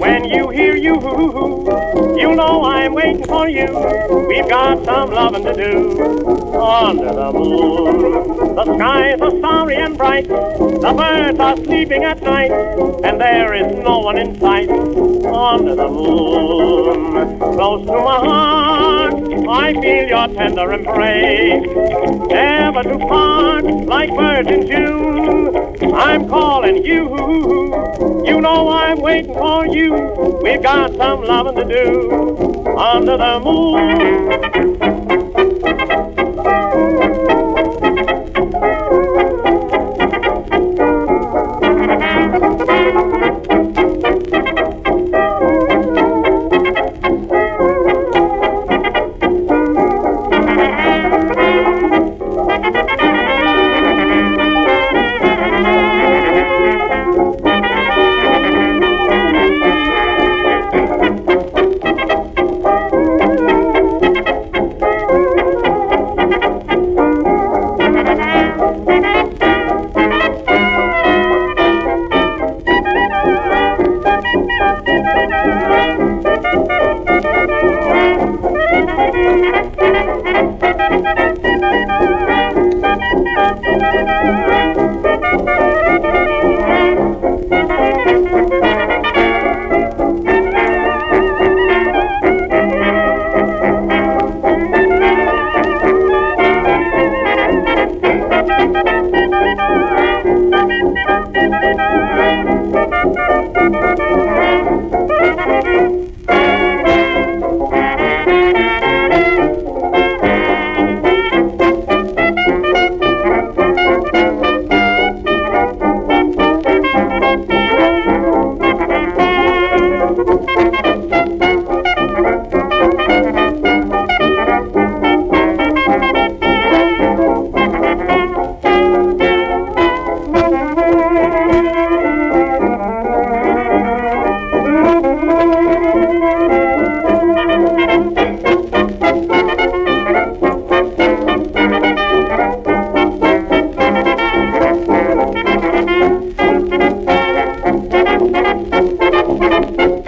When you hear you know I'm waiting for you. We've got some loving to do under the moon. The skies are starry and bright, the birds are sleeping at night, and there is no one in sight under the moon. Close to my heart, I feel your tender embrace, never to part like birds in June. I'm calling you, you know I'm waiting for you. We've got some loving to do under the moon.